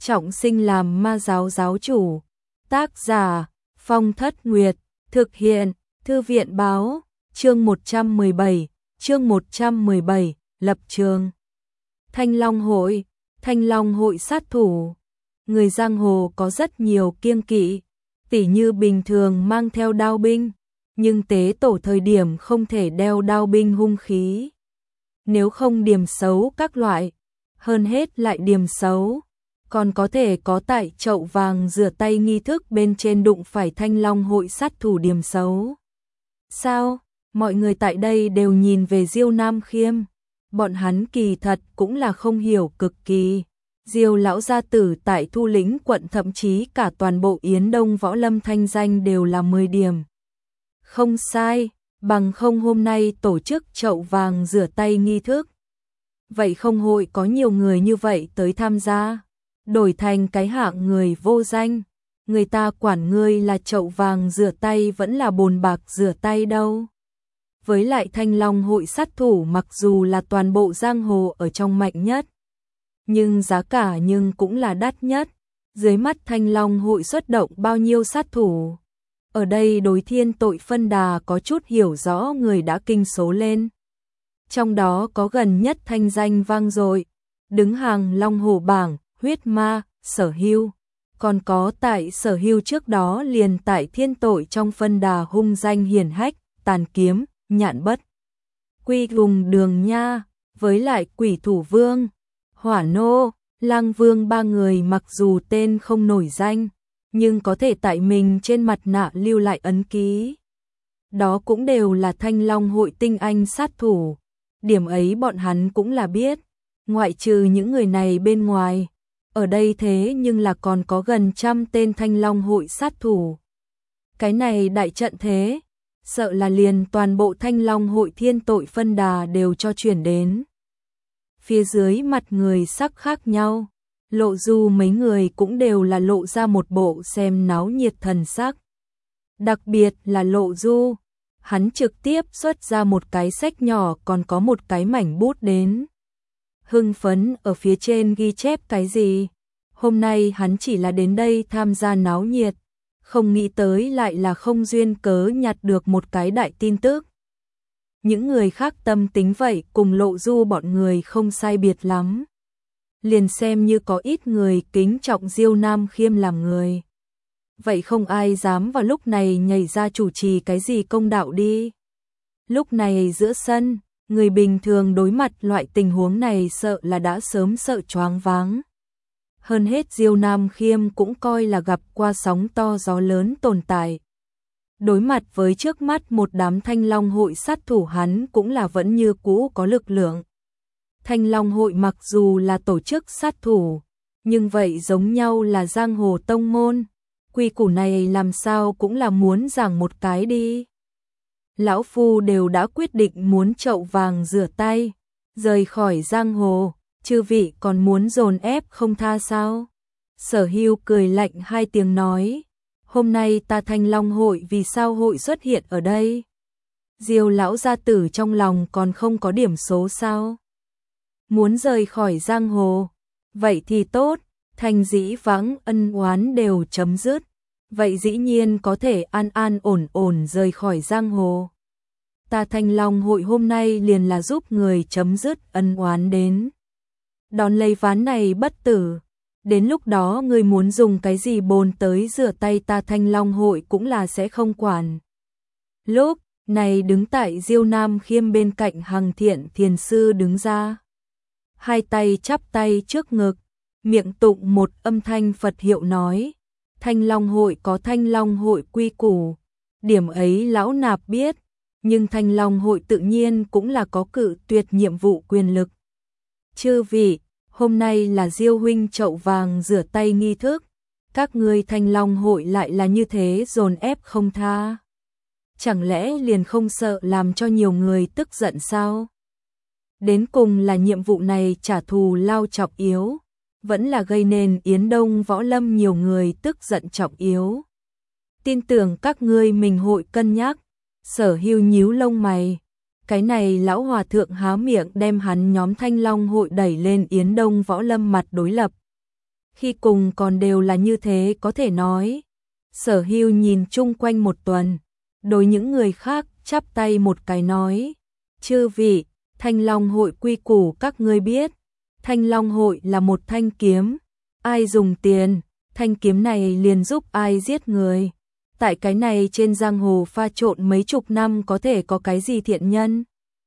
trọng sinh làm ma giáo giáo chủ. Tác giả Phong Thất Nguyệt. Thực hiện Thư viện Báo. Chương 117. Lập trường. Thanh Long Hội. Thanh Long Hội sát thủ. Người giang hồ có rất nhiều kiêng kỵ, tỉ như bình thường mang theo đao binh, nhưng tế tổ thời điểm không thể đeo đao binh hung khí. Nếu không điểm xấu các loại, hơn hết lại điểm xấu, còn có thể có tại chậu vàng rửa tay nghi thức bên trên đụng phải Thanh Long Hội sát thủ điểm xấu. Sao? Mọi người tại đây đều nhìn về Diêu Nam Khiêm, bọn hắn kỳ thật cũng là không hiểu cực kỳ. Diêu lão gia tử tại Thu Lĩnh quận thậm chí cả toàn bộ Yến Đông võ lâm thanh danh đều là 10 điểm. Không sai, bằng không hôm nay tổ chức chậu vàng rửa tay nghi thức. Vậy không hội có nhiều người như vậy tới tham gia, đổi thành cái hạng người vô danh. Người ta quản ngươi là chậu vàng rửa tay vẫn là bồn bạc rửa tay đâu. Với lại Thanh Long Hội sát thủ mặc dù là toàn bộ giang hồ ở trong mạnh nhất, nhưng giá cả cũng là đắt nhất. Dưới mắt Thanh Long Hội xuất động bao nhiêu sát thủ? Ở đây đối thiên tội phân đà có chút hiểu rõ người đã kinh số lên. Trong đó có gần nhất thanh danh vang dội, đứng hàng Long Hổ bảng, huyết ma, Sở Hưu. Còn có tại Sở Hưu trước đó liền tại thiên tội trong phân đà hung danh hiển hách, Tàn Kiếm, Nhạn Bất, Quy Hùng Đường Nha, với lại Quỷ Thủ Vương, Hỏa Nô, Lang Vương ba người mặc dù tên không nổi danh, nhưng có thể tại mình trên mặt nạ lưu lại ấn ký. Đó cũng đều là Thanh Long Hội tinh anh sát thủ. Điểm ấy bọn hắn cũng là biết. Ngoại trừ những người này bên ngoài, ở đây thế nhưng là còn có gần 100 tên Thanh Long Hội sát thủ. Cái này đại trận thế, sợ là liền toàn bộ Thanh Long Hội thiên tội phân đà đều cho chuyển đến. Phía dưới mặt người sắc khác nhau, Lộ Du mấy người cũng đều là lộ ra một bộ xem náo nhiệt thần sắc. Đặc biệt là Lộ Du, hắn trực tiếp xuất ra một cái sách nhỏ còn có một cái mảnh bút đến. Hưng phấn ở phía trên ghi chép cái gì? Hôm nay hắn chỉ là đến đây tham gia náo nhiệt, không nghĩ tới lại là không duyên cớ nhặt được một cái đại tin tức. Những người khác tâm tính vậy cùng Lộ Du bọn người không sai biệt lắm. Liền xem như có ít người kính trọng Diêu Nam Khiêm làm người. Vậy không ai dám vào lúc này nhảy ra chủ trì cái gì công đạo đi. Lúc này giữa sân, người bình thường đối mặt loại tình huống này sợ là đã sớm sợ choáng váng. Hơn hết Diêu Nam Khiêm cũng coi là gặp qua sóng to gió lớn tồn tại. Đối mặt với trước mắt một đám Thanh Long Hội sát thủ hắn cũng là vẫn như cũ có lực lượng. Thanh Long Hội mặc dù là tổ chức sát thủ, nhưng vậy giống nhau là giang hồ tông môn. Quy củ này làm sao cũng là muốn giảng một cái đi. Lão Phu đều đã quyết định muốn chậu vàng rửa tay, rời khỏi giang hồ, chư vị còn muốn dồn ép không tha sao? Sở Hưu cười lạnh hai tiếng nói, hôm nay ta Thanh Long Hội vì sao hội xuất hiện ở đây? Diêu lão gia tử trong lòng còn không có điểm số sao? Muốn rời khỏi giang hồ, vậy thì tốt, thành dĩ vãng ân oán đều chấm dứt, vậy dĩ nhiên có thể an an ổn ổn rời khỏi giang hồ. Ta Thanh Long Hội hôm nay liền là giúp người chấm dứt ân oán đến. Đón lấy ván này bất tử, đến lúc đó người muốn dùng cái gì bồn tới rửa tay ta Thanh Long Hội cũng là sẽ không quản. Lúc này đứng tại Diêu Nam Khiêm bên cạnh Hằng Thiện Thiền Sư đứng ra. Hai tay chắp tay trước ngực, miệng tụng một âm thanh Phật hiệu nói, Thanh Long Hội có Thanh Long Hội quy củ, điểm ấy lão nạp biết, nhưng Thanh Long Hội tự nhiên cũng là có cự tuyệt nhiệm vụ quyền lực. Chư vị, hôm nay là Diêu huynh chậu vàng rửa tay nghi thức, các ngươi Thanh Long Hội lại là như thế dồn ép không tha. Chẳng lẽ liền không sợ làm cho nhiều người tức giận sao? Đến cùng là nhiệm vụ này trả thù lao trọng yếu, vẫn là gây nên Yến Đông võ lâm nhiều người tức giận trọng yếu. Tin tưởng các ngươi mình hội cân nhắc. Sở Hưu nhíu lông mày, cái này lão hòa thượng há miệng đem hắn nhóm Thanh Long Hội đẩy lên Yến Đông võ lâm mặt đối lập. Khi cùng còn đều là như thế có thể nói. Sở Hưu nhìn chung quanh một tuần, đối những người khác chắp tay một cái nói, chư vị, Thanh Long hội quy củ các ngươi biết, Thanh Long hội là một thanh kiếm, ai dùng tiền, thanh kiếm này liền giúp ai giết người. Tại cái này trên giang hồ pha trộn mấy chục năm có thể có cái gì thiện nhân.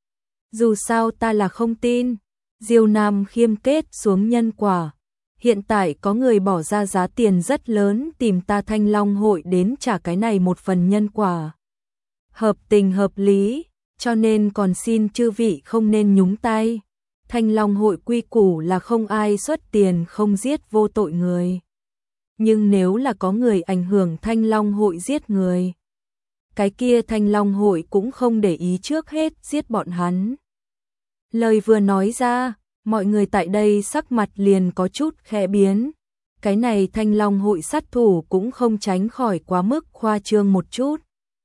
Dù sao ta là không tin. Diêu Nam Khiêm kết xuống nhân quả. Hiện tại có người bỏ ra giá tiền rất lớn tìm ta Thanh Long hội đến trả cái này một phần nhân quả. Hợp tình hợp lý, cho nên còn xin chư vị không nên nhúng tay. Thanh Long hội quy củ là không ai xuất tiền không giết vô tội người. Nhưng nếu là có người ảnh hưởng Thanh Long hội giết người, cái kia Thanh Long hội cũng không để ý trước hết giết bọn hắn. Lời vừa nói ra, mọi người tại đây sắc mặt liền có chút khẽ biến. Cái này Thanh Long hội sát thủ cũng không tránh khỏi quá mức khoa trương một chút.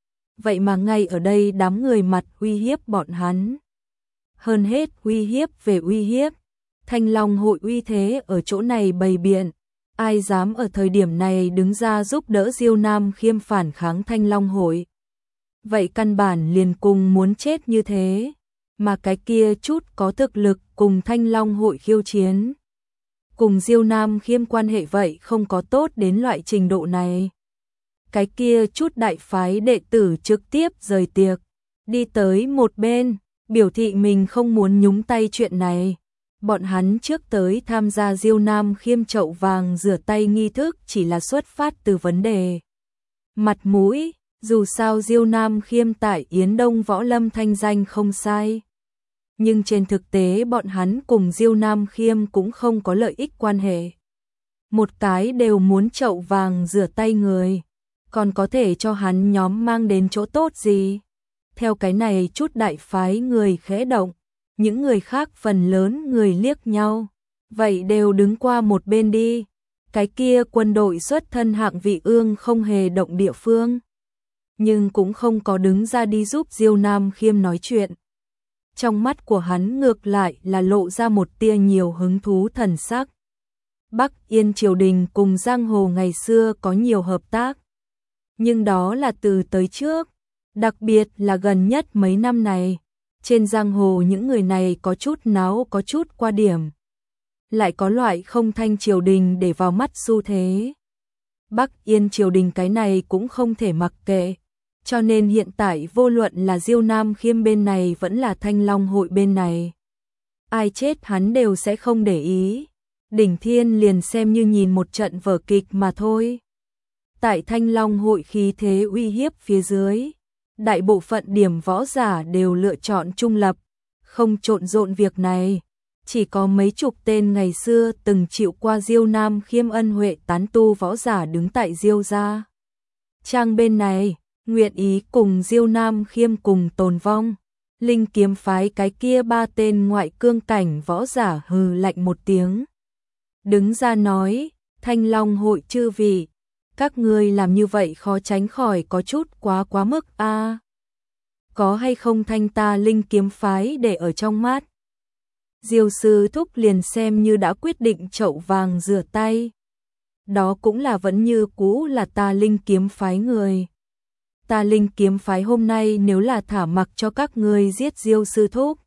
Vậy mà ngay ở đây đám người mặt uy hiếp bọn hắn. Hơn hết uy hiếp về uy hiếp. Thanh Long hội uy thế ở chỗ này bày biện. Ai dám ở thời điểm này đứng ra giúp đỡ Diêu Nam Khiêm phản kháng Thanh Long hội. Vậy căn bản liền cùng muốn chết như thế. Mà cái kia chút có thực lực cùng Thanh Long hội khiêu chiến. Cùng Diêu Nam Khiêm quan hệ vậy không có tốt đến loại trình độ này. Cái kia chút đại phái đệ tử trực tiếp rời tiệc, đi tới một bên, biểu thị mình không muốn nhúng tay chuyện này. Bọn hắn trước tới tham gia Diêu Nam Khiêm chậu vàng rửa tay nghi thức chỉ là xuất phát từ vấn đề mặt mũi, dù sao Diêu Nam Khiêm tại Yến Đông Võ Lâm thanh danh không sai. Nhưng trên thực tế bọn hắn cùng Diêu Nam Khiêm cũng không có lợi ích quan hệ. Một cái đều muốn chậu vàng rửa tay người, còn có thể cho hắn nhóm mang đến chỗ tốt gì. Theo cái này chút đại phái người khẽ động, những người khác phần lớn người liếc nhau, vậy đều đứng qua một bên đi. Cái kia quân đội xuất thân hạng vị ương không hề động địa phương, nhưng cũng không có đứng ra đi giúp Diêu Nam Khiêm nói chuyện. Trong mắt của hắn ngược lại là lộ ra một tia nhiều hứng thú thần sắc. Bắc Yên triều đình cùng giang hồ ngày xưa có nhiều hợp tác, nhưng đó là từ tới trước, đặc biệt là gần nhất mấy năm này. Trên giang hồ những người này có chút náo có chút qua điểm. Lại có loại không thanh triều đình để vào mắt xu thế. Bắc Yên triều đình cái này cũng không thể mặc kệ. Cho nên hiện tại vô luận là Diêu Nam Khiêm bên này vẫn là Thanh Long hội bên này. Ai chết hắn đều sẽ không để ý. Đỉnh Thiên liền xem như nhìn một trận vở kịch mà thôi. Tại Thanh Long hội khí thế uy hiếp phía dưới, đại bộ phận điểm võ giả đều lựa chọn trung lập, không trộn rộn việc này. Chỉ có mấy chục tên ngày xưa từng chịu qua Diêu Nam Khiêm ân huệ tán tu võ giả đứng tại Diêu gia trang bên này, nguyện ý cùng Diêu Nam Khiêm cùng tồn vong. Linh kiếm phái cái kia ba tên ngoại cương cảnh võ giả hừ lạnh một tiếng, đứng ra nói, Thanh Long hội chư vị, các ngươi làm như vậy khó tránh khỏi có chút quá mức a. Có hay không thanh ta linh kiếm phái để ở trong mắt. Diêu sư thúc liền xem như đã quyết định chậu vàng rửa tay. Đó cũng là vẫn như cũ là ta linh kiếm phái người. Ta linh kiếm phái hôm nay nếu là thả mặc cho các ngươi giết Diêu sư thúc,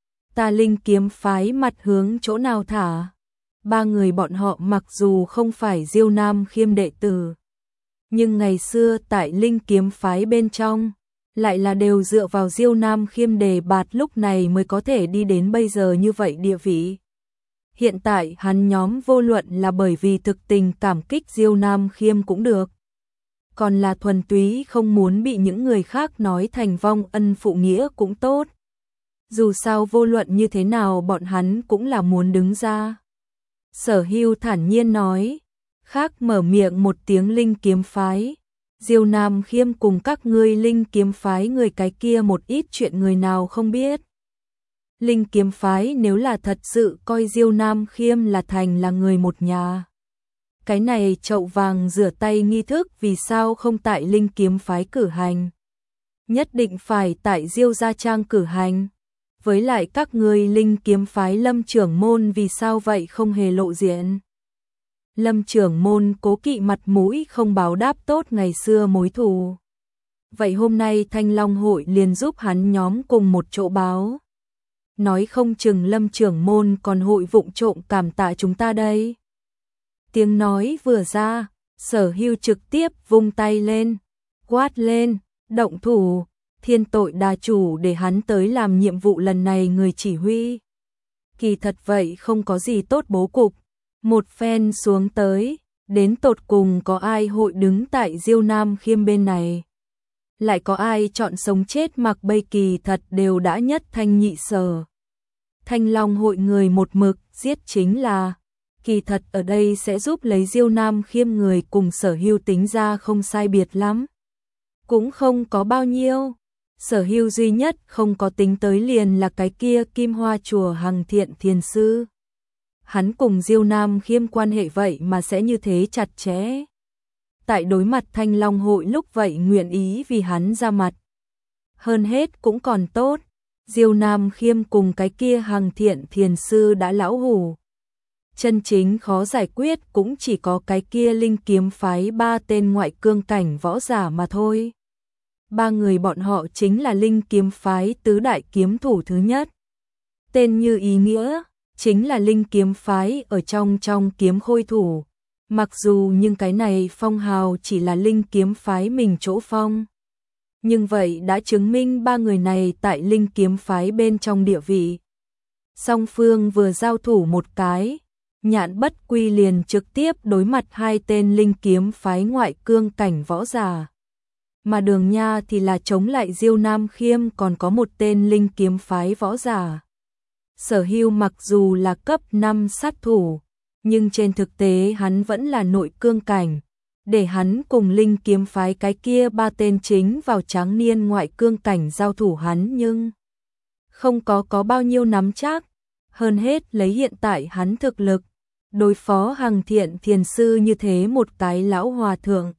ta linh kiếm phái mặt hướng chỗ nào thả. Ba người bọn họ mặc dù không phải Diêu Nam Khiêm đệ tử, nhưng ngày xưa tại linh kiếm phái bên trong, lại là đều dựa vào Diêu Nam Khiêm đề bạt lúc này mới có thể đi đến bây giờ như vậy địa vị. Hiện tại hắn nhóm vô luận là bởi vì thực tình cảm kích Diêu Nam Khiêm cũng được, còn là thuần túy không muốn bị những người khác nói thành vong ân phụ nghĩa cũng tốt. Dù sao vô luận như thế nào bọn hắn cũng là muốn đứng ra. Sở Hưu thản nhiên nói, khác mở miệng một tiếng linh kiếm phái. Diêu Nam Khiêm cùng các ngươi linh kiếm phái người cái kia một ít chuyện người nào không biết. Linh kiếm phái nếu là thật sự coi Diêu Nam Khiêm là thành là người một nhà, cái này chậu vàng rửa tay nghi thức vì sao không tại linh kiếm phái cử hành? Nhất định phải tại Diêu gia trang cử hành. Với lại các ngươi linh kiếm phái Lâm trưởng môn vì sao vậy không hề lộ diện? Lâm trưởng môn cố kỵ mặt mũi không báo đáp tốt ngày xưa mối thù. Vậy hôm nay Thanh Long hội liền giúp hắn nhóm cùng một chỗ báo. Nói không chừng Lâm trưởng môn còn hội vụng trộm cảm tạ chúng ta đây. Tiếng nói vừa ra, Sở Hưu trực tiếp vung tay lên, quát lên, động thủ, thiên tội đa chủ để hắn tới làm nhiệm vụ lần này người chỉ huy. Kỳ thật vậy không có gì tốt bố cục, một phen xuống tới, đến tột cùng có ai hội đứng tại Diêu Nam Khiêm bên này. Lại có ai chọn sống chết mặc bây kỳ thật đều đã nhất thanh nhị sở. Thanh Long hội người một mực giết chính là, kỳ thật ở đây sẽ giúp lấy Diêu Nam Khiêm người cùng Sở Hưu tính ra không sai biệt lắm. Cũng không có bao nhiêu, Sở Hưu duy nhất không có tính tới liền là cái kia Kim Hoa chùa Hằng Thiện Thiền Sư. Hắn cùng Diêu Nam Khiêm quan hệ vậy mà sẽ như thế chặt chẽ. Tại đối mặt Thanh Long hội lúc vậy nguyện ý vì hắn ra mặt. Hơn hết cũng còn tốt, Diêu Nam Khiêm cùng cái kia Hằng Thiện Thiền Sư đã lão hủ. Chân chính khó giải quyết cũng chỉ có cái kia Linh Kiếm phái 3 tên ngoại cương cảnh võ giả mà thôi. 3 người bọn họ chính là Linh Kiếm phái tứ đại kiếm thủ thứ nhất. Tên như ý nghĩa, chính là Linh Kiếm phái ở trong kiếm khôi thủ. Mặc dù nhưng cái này phong hào chỉ là Linh Kiếm phái mình chỗ phong. Nhưng vậy đã chứng minh 3 người này tại Linh Kiếm phái bên trong địa vị. Song phương vừa giao thủ một cái, Nhạn Bất Quy liền trực tiếp đối mặt 2 tên Linh Kiếm phái ngoại cương cảnh võ giả. Mà Đường Nha thì là chống lại Diêu Nam Khiêm còn có một tên Linh Kiếm phái võ giả. Sở Hưu mặc dù là cấp 5 sát thủ, nhưng trên thực tế hắn vẫn là nội cương cảnh. Để hắn cùng Linh Kiếm phái cái kia 3 tên chính vào tráng niên ngoại cương cảnh giao thủ hắn nhưng không có bao nhiêu nắm chắc. Hơn hết lấy hiện tại hắn thực lực, đối phó Hằng Thiện Thiền Sư như thế một cái lão hòa thượng.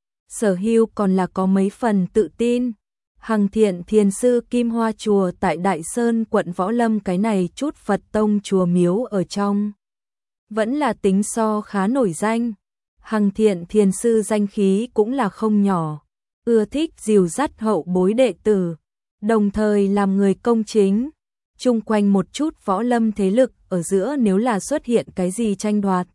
Sở Hưu còn là có mấy phần tự tin. Hằng Thiện Thiền Sư Kim Hoa chùa tại Đại Sơn quận Võ Lâm cái này chút Phật tông chùa miếu ở trong, vẫn là tính so khá nổi danh. Hằng Thiện Thiền Sư danh khí cũng là không nhỏ, ưa thích dìu dắt hậu bối đệ tử, đồng thời làm người công chính. Chung quanh một chút võ lâm thế lực ở giữa nếu là xuất hiện cái gì tranh đoạt,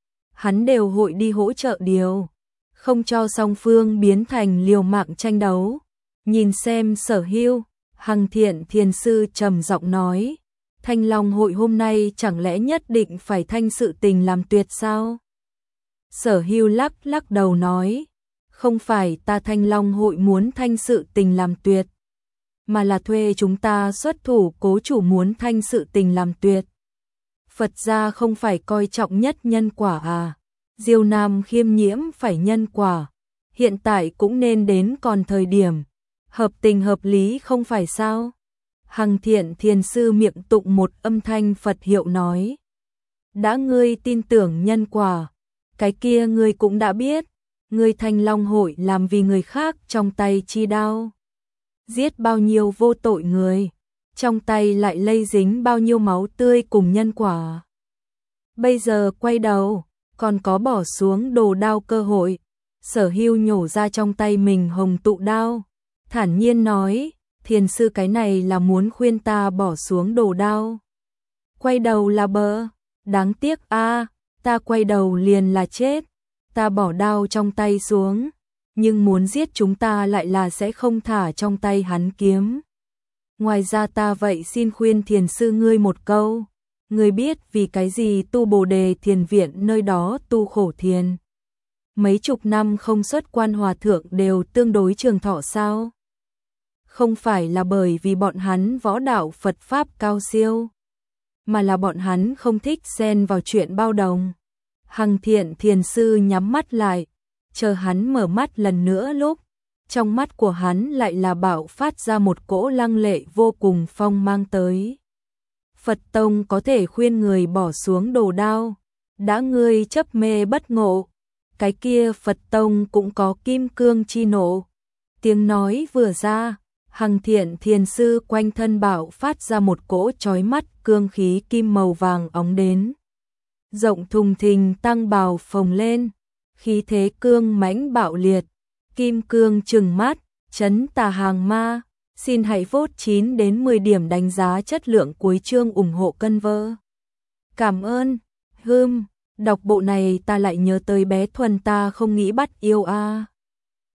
hắn đều hội đi hỗ trợ điều, không cho song phương biến thành liều mạng tranh đấu. Nhìn xem Sở Hưu, Hằng Thiện Thiền Sư trầm giọng nói, Thanh Long hội hôm nay chẳng lẽ nhất định phải thanh sự tình làm tuyệt sao? Sở Hưu lắc đầu nói, không phải ta Thanh Long hội muốn thanh sự tình làm tuyệt, mà là thuê chúng ta xuất thủ cố chủ muốn thanh sự tình làm tuyệt. Phật gia không phải coi trọng nhất nhân quả à? Diêu Nam Khiêm nhiễm phải nhân quả, hiện tại cũng nên đến còn thời điểm, hợp tình hợp lý không phải sao? Hằng Thiện Thiền Sư miệng tụng một âm thanh Phật hiệu nói, đã ngươi tin tưởng nhân quả, cái kia ngươi cũng đã biết, ngươi Thanh Long hội làm vì người khác trong tay chi đao, giết bao nhiêu vô tội người, trong tay lại lây dính bao nhiêu máu tươi cùng nhân quả. Bây giờ quay đầu, còn có bỏ xuống đồ đao cơ hội. Sở Hưu nhổ ra trong tay mình hồng tụ đao, thản nhiên nói, Thiền Sư cái này là muốn khuyên ta bỏ xuống đồ đao. Quay đầu là bờ, đáng tiếc a, ta quay đầu liền là chết, ta bỏ đao trong tay xuống, nhưng muốn giết chúng ta lại là sẽ không thả trong tay hắn kiếm. Ngoài ra ta vậy xin khuyên Thiền Sư ngươi một câu, ngươi biết vì cái gì tu Bồ Đề Thiền Viện nơi đó tu khổ thiền mấy chục năm không xuất quan hòa thượng đều tương đối trường thọ sao? Không phải là bởi vì bọn hắn võ đạo Phật Pháp cao siêu, mà là bọn hắn không thích xen vào chuyện bao đồng. Hằng Thiện Thiền Sư nhắm mắt lại, chờ hắn mở mắt lần nữa lúc, trong mắt của hắn lại là bạo phát ra một cỗ lăng lệ vô cùng phong mang tới. Phật Tông có thể khuyên người bỏ xuống đồ đao, đã ngươi chấp mê bất ngộ, cái kia Phật Tông cũng có kim cương chi nộ. Tiếng nói vừa ra, Hằng Thiện Thiền Sư quanh thân bạo phát ra một cỗ chói mắt cương khí kim màu vàng óng đến. rộng thùng thình tăng bào phồng lên, khí thế cương mãnh bạo liệt, kim cương trừng mắt, chấn tà hàng ma. Xin hãy vote 9 đến 10 điểm đánh giá chất lượng cuối chương ủng hộ cân vơ. Cảm ơn. Đọc bộ này ta lại nhớ tới bé Thuần ta không nghĩ bắt yêu a.